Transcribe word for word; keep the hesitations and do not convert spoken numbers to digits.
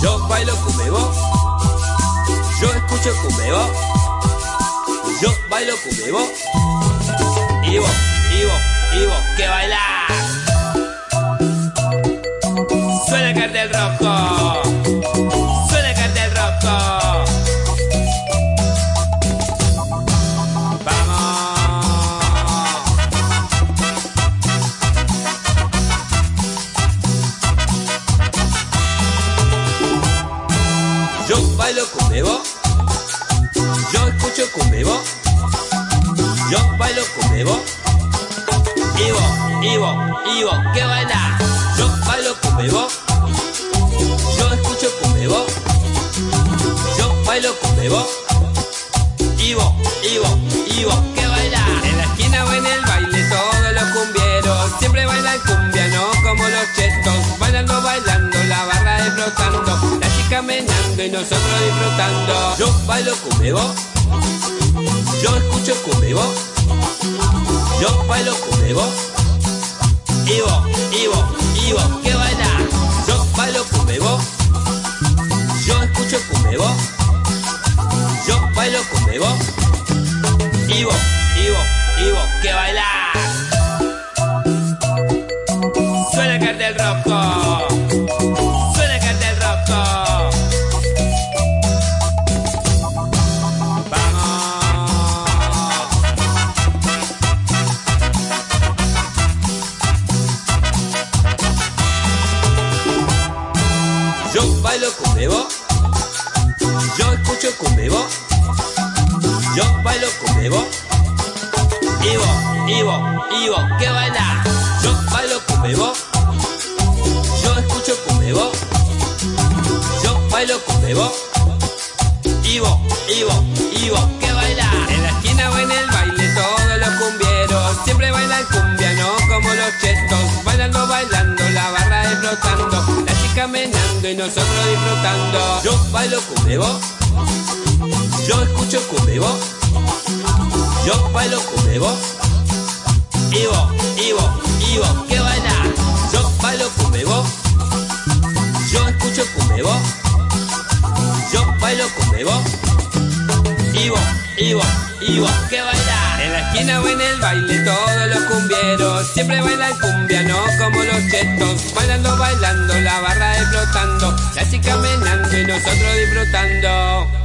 Yo bailo cumbebo, yo escucho cumbebo, yo bailo cumbebo. Y vos, y vos, y vos, que bailás. Suena el cartel rojo, suena el cartel rojo. Yo bailo cumbebo, yo escucho cumbebo, yo bailo cumbebo. Y vos, y vos, y vos, ¿qué bailás? Yo bailo cumbebo, yo escucho cumbebo, yo bailo cumbebo. Y vos, y vos, y vos, ¿qué bailás? En la esquina o en el baile todos los cumbieros siempre bailan cumbia, no como los chetos. Bailando, bailando, la barra explotando, la chica menando y nosotros disfrutando. Yo bailo cumbebo, yo escucho cumbebo, yo bailo cumbebo. Y vos, y vos, y vos, ¿qué bailás? Yo bailo cumbebo, yo escucho cumbebo, yo bailo cumbebo. Y vos, y vos, y vos, ¿qué bailás? Suena el cartel rojo, suena el cartel rojo. Yo bailo cumbebo, yo escucho cumbebo, yo bailo cumbebo. Y vos, y vos, y vos, ¿qué bailás? Yo bailo cumbebo, yo escucho cumbebo, yo bailo cumbebo. Y vos, y vos, y vos, ¿qué bailás? En la esquina o en el baile todos los cumbieros siempre bailan cumbia, no como los chetos. Bailando, bailando, la barra explotando, la chica menando y nosotros disfrutando. Yo bailo cumbebo, yo escucho cumbebo, yo bailo cumbebo. Y vos, y vos, y vos, ¿qué bailás? Yo bailo cumbebo, yo escucho cumbebo, yo bailo cumbebo. Y vos, y vos, y vos, ¿qué bailás? En la esquina o en el baile todos los cumbieros siempre bailan cumbia, no como los chetos. Bailando, bailando, la barra explotando, la chica menando y nosotros disfrutando.